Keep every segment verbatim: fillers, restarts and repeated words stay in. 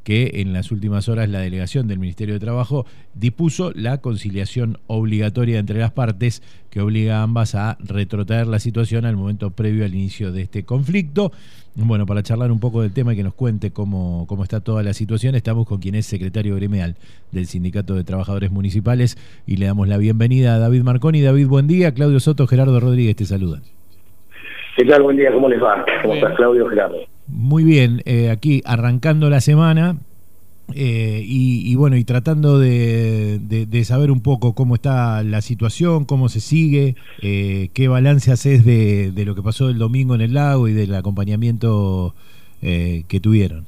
que en las últimas horas la delegación del Ministerio de Trabajo dispuso la conciliación obligatoria entre las partes que obliga a ambas a retrotraer la situación al momento previo al inicio de este conflicto. Bueno, para charlar un poco del tema y que nos cuente cómo, cómo está toda la situación, estamos con quien es secretario gremial del Sindicato de Trabajadores Municipales y le damos la bienvenida a David Marconi. David, buen día. Claudio Soto, Gerardo Rodríguez te saludan. ¿Qué tal? Buen día, ¿cómo les va? ¿Cómo estás, Claudio, Gerardo? Muy bien, eh, aquí arrancando la semana eh, y, y bueno, y tratando de, de, de saber un poco cómo está la situación, cómo se sigue, eh, qué balance haces de, de lo que pasó el domingo en el lago y del acompañamiento eh, que tuvieron.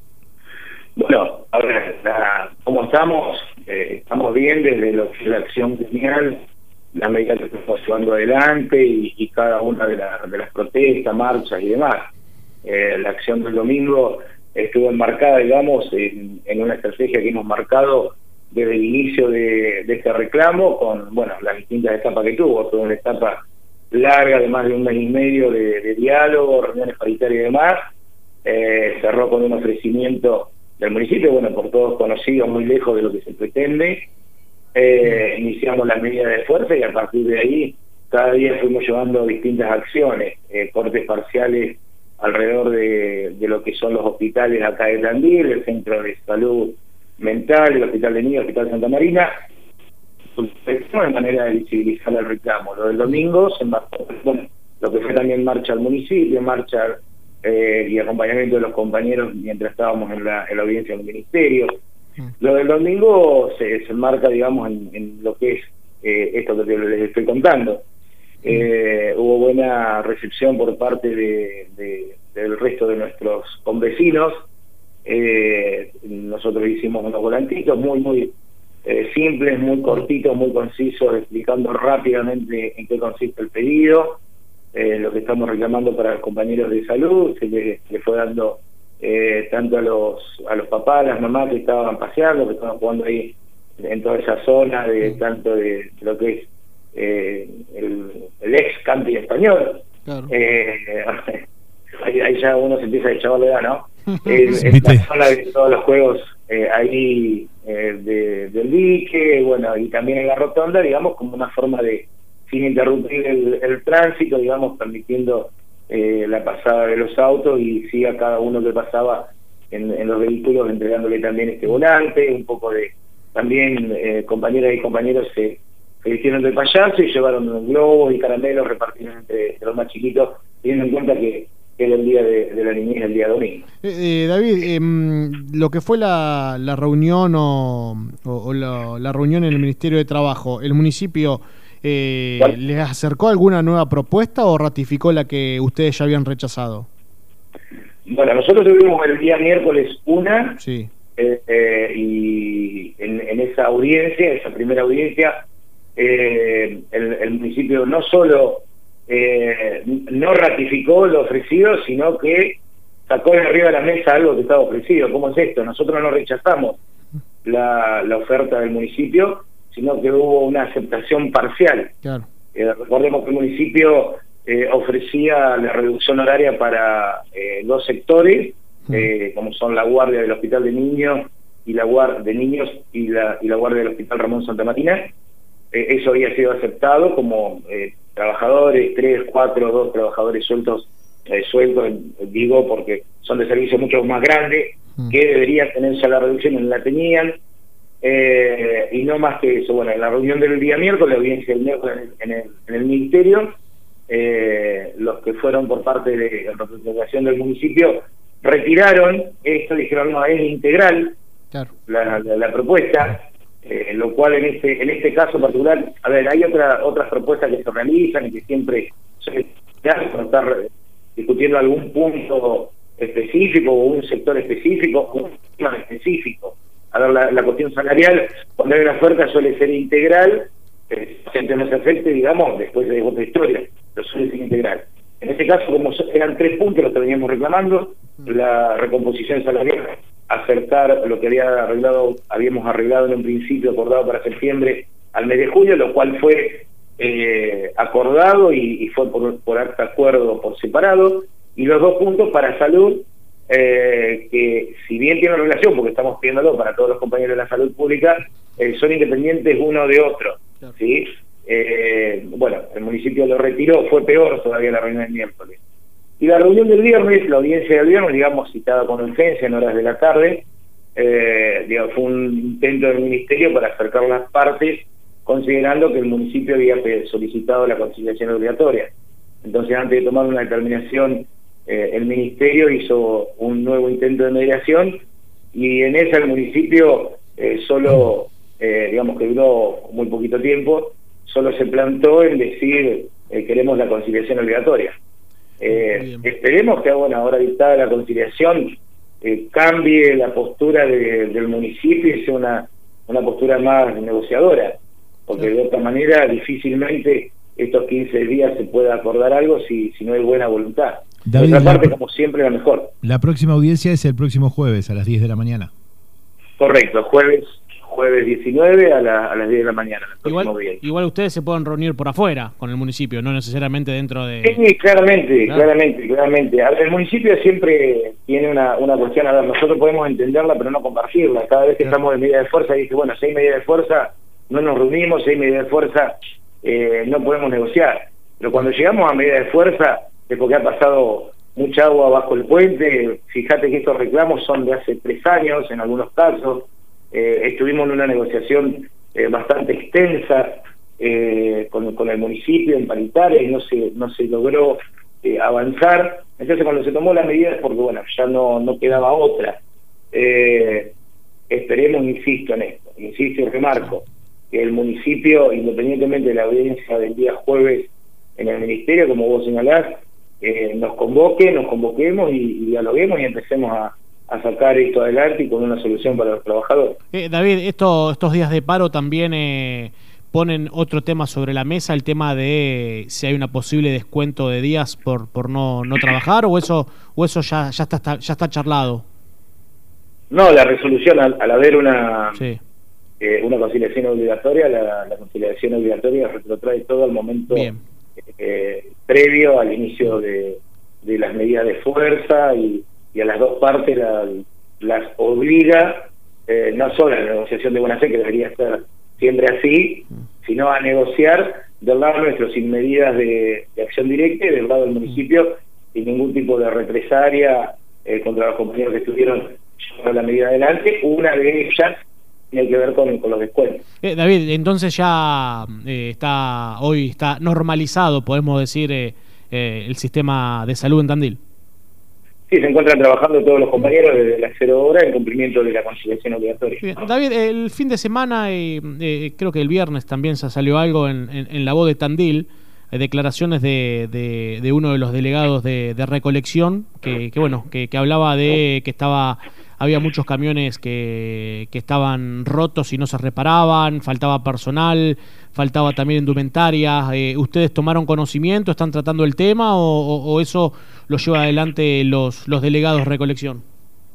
Bueno, a ver, la, ¿cómo estamos? Eh, estamos bien desde lo que es la acción gremial, la medida que estamos llevando adelante y, y cada una de, la, de las protestas, marchas y demás. Eh, la acción del domingo estuvo enmarcada, digamos, en, en una estrategia que hemos marcado desde el inicio de, de este reclamo, con, bueno, las distintas etapas que tuvo, toda una etapa larga de más de un mes y medio de, de diálogo, reuniones paritarias y demás. Eh, cerró con un ofrecimiento del municipio, bueno, por todos conocidos, muy lejos de lo que se pretende. Eh, iniciamos las medidas de fuerza y a partir de ahí cada día fuimos llevando distintas acciones, eh, cortes parciales alrededor de, de lo que son los hospitales acá de Tandil, el Centro de Salud Mental, el Hospital de Niños, el Hospital Santa Marina, de manera de visibilizar el reclamo. Lo del domingo se embarcó, bueno, lo que fue también marcha al municipio, marcha eh, y acompañamiento de los compañeros mientras estábamos en la, en la audiencia del Ministerio. Lo del domingo se, se enmarca, digamos, en, en lo que es eh, esto que les estoy contando. Eh, hubo buena recepción por parte de, de, del resto de nuestros convecinos. Eh, nosotros hicimos unos volantitos muy, muy eh, simples, muy cortitos, muy concisos, explicando rápidamente en qué consiste el pedido, eh, lo que estamos reclamando para los compañeros de salud. Se les le fue dando eh, tanto a los a los papás, a las mamás que estaban paseando, que estaban jugando ahí en toda esa zona, de tanto de, de lo que es Eh, el, el ex camping español. Claro. Eh, ahí, ahí ya uno se empieza a echar la edad, ¿no? En, en la zona de todos los juegos eh, ahí eh, de, del dique, bueno, y también en la rotonda, digamos, como una forma de, sin interrumpir el, el tránsito, digamos, permitiendo eh, la pasada de los autos y sí a cada uno que pasaba en, en los vehículos, entregándole también este volante, un poco de, también eh, compañeras y compañeros se se hicieron de payaso y llevaron globos y caramelos repartidos entre, entre los más chiquitos, teniendo en cuenta que, que era el día de, de la niñez, el día domingo. Eh, eh, David, eh, lo que fue la, la reunión o, o, o la, la reunión en el Ministerio de Trabajo, ¿el municipio eh, bueno, les acercó alguna nueva propuesta o ratificó la que ustedes ya habían rechazado? Bueno, nosotros tuvimos el día miércoles una, sí. eh, eh, y en, en esa audiencia, esa primera audiencia, Eh, el, el municipio no solo eh, no ratificó lo ofrecido, sino que sacó de arriba de la mesa algo que estaba ofrecido. ¿Cómo es esto? Nosotros no rechazamos la, la oferta del municipio, sino que hubo una aceptación parcial. Claro. Eh, recordemos que el municipio eh, ofrecía la reducción horaria para eh, dos sectores, eh, como son la guardia del Hospital de Niños y la guardia de niños y la, y la guardia del Hospital Ramón Santa Marina. Eh, eso había sido aceptado como eh, trabajadores, tres, cuatro, dos trabajadores sueltos, eh, sueltos, digo, porque son de servicio mucho más grandes, mm. que deberían tenerse a la reducción, y no la tenían, eh, y no más que eso. Bueno, en la reunión del día miércoles, la audiencia del miércoles en el, en el, en el Ministerio, eh, los que fueron por parte de la representación del municipio retiraron esto, dijeron no, es integral, claro, la, la, la propuesta. Eh, lo cual en este en este caso particular, a ver, hay otra, otras propuestas que se realizan y que siempre se hacen por estar discutiendo algún punto específico o un sector específico o un tema específico. A ver, la, la cuestión salarial, cuando hay una oferta suele ser integral, eh, gente no se afecte, digamos, después de otra historia, pero suele ser integral. En este caso, como eran tres puntos los que veníamos reclamando, la recomposición salarial, acercar lo que había arreglado, habíamos arreglado en un principio acordado para septiembre al mes de junio, lo cual fue eh, acordado y, y fue por, por acta acuerdo por separado, y los dos puntos para salud, eh, que si bien tienen relación, porque estamos pidiéndolo para todos los compañeros de la salud pública, eh, son independientes uno de otro, claro. ¿Sí? Eh, bueno, el municipio lo retiró, fue peor todavía la reunión del miércoles. Y la reunión del viernes, la audiencia del viernes, digamos, citada con urgencia en horas de la tarde, eh, digamos, fue un intento del ministerio para acercar las partes, considerando que el municipio había solicitado la conciliación obligatoria. Entonces, antes de tomar una determinación, eh, el ministerio hizo un nuevo intento de mediación, y en esa el municipio eh, solo, eh, digamos que duró muy poquito tiempo, solo se plantó en decir eh, queremos la conciliación obligatoria. Eh, esperemos que, bueno, ahora dictada la conciliación, eh, cambie la postura de, del municipio y sea una, una postura más negociadora, porque de otra manera difícilmente estos quince días se pueda acordar algo si, si no hay buena voluntad. David, de otra parte, como siempre, la mejor. La próxima audiencia es el próximo jueves a las diez de la mañana. Correcto, jueves jueves diecinueve a, la, a las diez de la mañana. Igual, igual ustedes se pueden reunir por afuera con el municipio, no necesariamente dentro de... Sí, claramente, claro. claramente, claramente. A ver, el municipio siempre tiene una, una cuestión, a ver, nosotros podemos entenderla pero no compartirla. Cada vez que claro. estamos en medida de fuerza, dice, bueno, si hay medida de fuerza, no nos reunimos, si hay medida de fuerza, eh, no podemos negociar. Pero cuando llegamos a medida de fuerza, es porque ha pasado mucha agua bajo el puente. Fíjate que estos reclamos son de hace tres años, en algunos casos. Eh, estuvimos en una negociación eh, bastante extensa eh, con, con el municipio en paritaria y no se no se logró eh, avanzar. Entonces, cuando se tomó la medida es porque, bueno, ya no, no quedaba otra. Eh, esperemos, insisto en esto, insisto y remarco, que el municipio, independientemente de la audiencia del día jueves en el ministerio, como vos señalás, eh, nos convoque, nos convoquemos y, y dialoguemos y empecemos a a sacar esto adelante y con una solución para los trabajadores. Eh, David, esto, estos días de paro también eh, ponen otro tema sobre la mesa, el tema de si hay una posible descuento de días por por no no trabajar, o eso o eso ya ya está ya está charlado. No, la resolución al, al haber una sí. eh, una conciliación obligatoria, la, la conciliación obligatoria retrotrae todo al momento eh, previo al inicio de, de las medidas de fuerza y y a las dos partes la, las obliga, eh, no solo a la negociación de buena fe, que debería ser siempre así, sino a negociar del lado nuestro sin medidas de, de acción directa y del lado del municipio sin ningún tipo de represalia eh, contra los compañeros que estuvieron llevando la medida adelante. Una de ellas tiene que ver con, con los descuentos. Eh, David, entonces ya eh, está hoy está normalizado, podemos decir, eh, eh, el sistema de salud en Tandil. Sí, se encuentran trabajando todos los compañeros desde la cero hora en cumplimiento de la conciliación obligatoria. Bien. David, el fin de semana, eh, eh, creo que el viernes también se salió algo en, en, en la voz de Tandil, eh, declaraciones de, de, de uno de los delegados de, de recolección, que, que bueno, que, que hablaba de que estaba había muchos camiones que, que estaban rotos y no se reparaban, faltaba personal, faltaba también indumentaria. Eh, ¿Ustedes tomaron conocimiento, están tratando el tema o, o, o eso lo lleva adelante los, los delegados de recolección?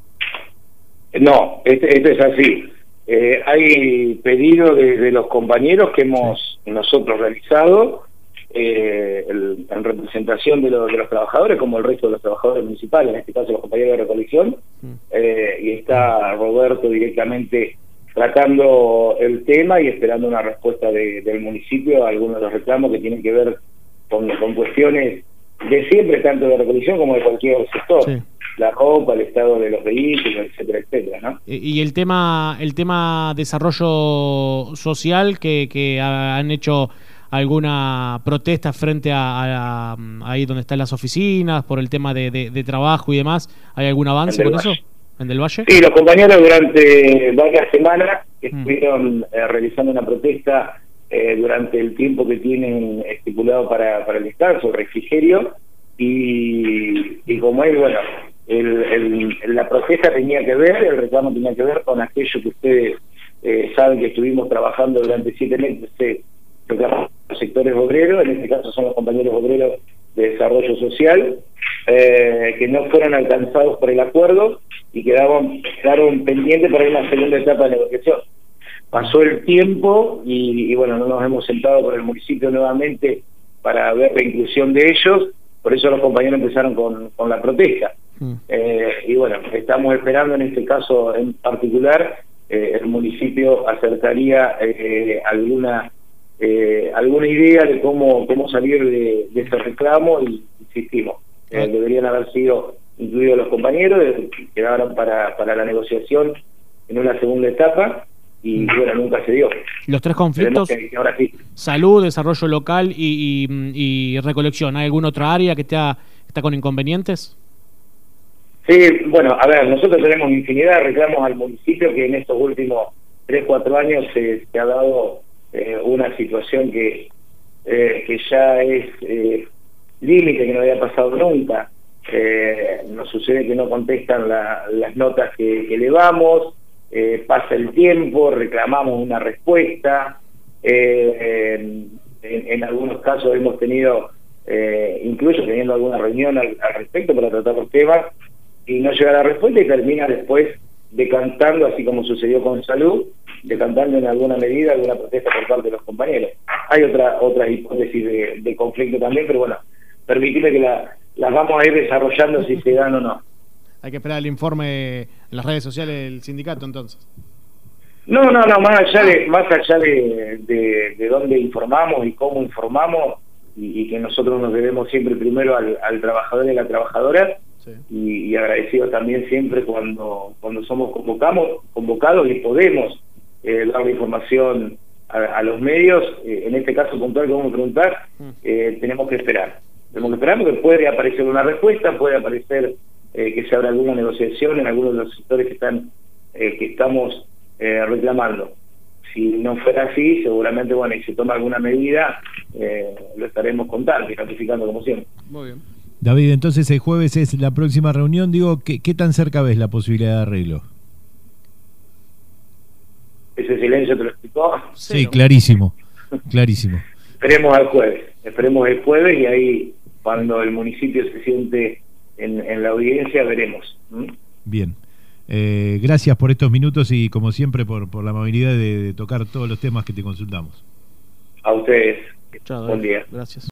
No, esto este es así. Eh, hay pedido de, de los compañeros que hemos sí. nosotros realizado eh, el, en representación de, lo, de los trabajadores, como el resto de los trabajadores municipales, en este caso los compañeros de recolección, mm. eh, y está Roberto directamente tratando el tema y esperando una respuesta de, del municipio a algunos de los reclamos que tienen que ver con, con cuestiones de siempre, tanto de recolección como de cualquier sector. Sí. La ropa, el estado de los vehículos, etcétera, etcétera, ¿no? Y el tema el tema desarrollo social, que, que han hecho alguna protesta frente a, a, a ahí donde están las oficinas por el tema de, de, de trabajo y demás, ¿hay algún avance con eso? ¿En Del Valle? Sí, los compañeros durante varias semanas estuvieron mm. eh, realizando una protesta eh, durante el tiempo que tienen estipulado para, para el descanso, el refrigerio, y, y como es, bueno, el, el, la protesta tenía que ver, el reclamo tenía que ver con aquello que ustedes eh, saben que estuvimos trabajando durante siete meses, eh, reclamamos los sectores obreros, en este caso son los compañeros obreros de desarrollo social, eh, que no fueron alcanzados por el acuerdo y quedaron, quedaron pendientes para una segunda etapa de negociación. Pasó el tiempo y, y bueno, no nos hemos sentado con el municipio nuevamente para ver la inclusión de ellos, por eso los compañeros empezaron con, con la protesta. Mm. Eh, y bueno, estamos esperando en este caso en particular, eh, el municipio acercaría eh, alguna eh, alguna idea de cómo cómo salir de, de este reclamo y insistimos, eh, deberían haber sido incluidos los compañeros, quedaron para, para la negociación en una segunda etapa y mm. bueno, nunca se dio. Los tres conflictos, que, que ahora sí. Salud, desarrollo local y, y, y recolección, ¿hay alguna otra área que está, está con inconvenientes? Sí, bueno, a ver, nosotros tenemos infinidad de reclamos al municipio que en estos últimos tres, cuatro años se, se ha dado eh, una situación que, eh, que ya es eh, límite, que no había pasado nunca. Eh, nos sucede que no contestan la, las notas que, que elevamos, eh, pasa el tiempo, reclamamos una respuesta, eh, en, en algunos casos hemos tenido, eh, incluso teniendo alguna reunión al, al respecto para tratar los temas, y no llega la respuesta y termina después decantando, así como sucedió con Salud, decantando en alguna medida alguna protesta por parte de los compañeros. Hay otra otras hipótesis de, de conflicto también, pero bueno, permitime que la, las vamos a ir desarrollando si se dan o no. Hay que esperar el informe en las redes sociales del sindicato entonces. No, no, no, más allá de, más allá de, de, de dónde informamos y cómo informamos, y, y que nosotros nos debemos siempre primero al, al trabajador y a la trabajadora, sí. y, y agradecido también siempre cuando cuando somos convocamos, convocados y podemos eh, dar la información a, a los medios, eh, en este caso puntual que vamos a preguntar, eh, tenemos que esperar. Tenemos que esperar porque puede aparecer una respuesta, puede aparecer eh, que se abra alguna negociación en algunos de los sectores que están eh, que estamos eh, reclamando. Si no fuera así, seguramente, bueno, y se toma alguna medida, eh, lo estaremos contando y notificando como siempre. Muy bien. David, entonces el jueves es la próxima reunión. Digo, ¿qué, qué tan cerca ves la posibilidad de arreglo? ¿Ese silencio te lo explicó? Sí, sí, clarísimo, clarísimo. Esperemos al jueves, esperemos el jueves y ahí cuando el municipio se siente en, en la audiencia veremos. ¿Mm? Bien. Eh, gracias por estos minutos y como siempre por, por la amabilidad de, de tocar todos los temas que te consultamos. A ustedes. Chao, buen día. Gracias.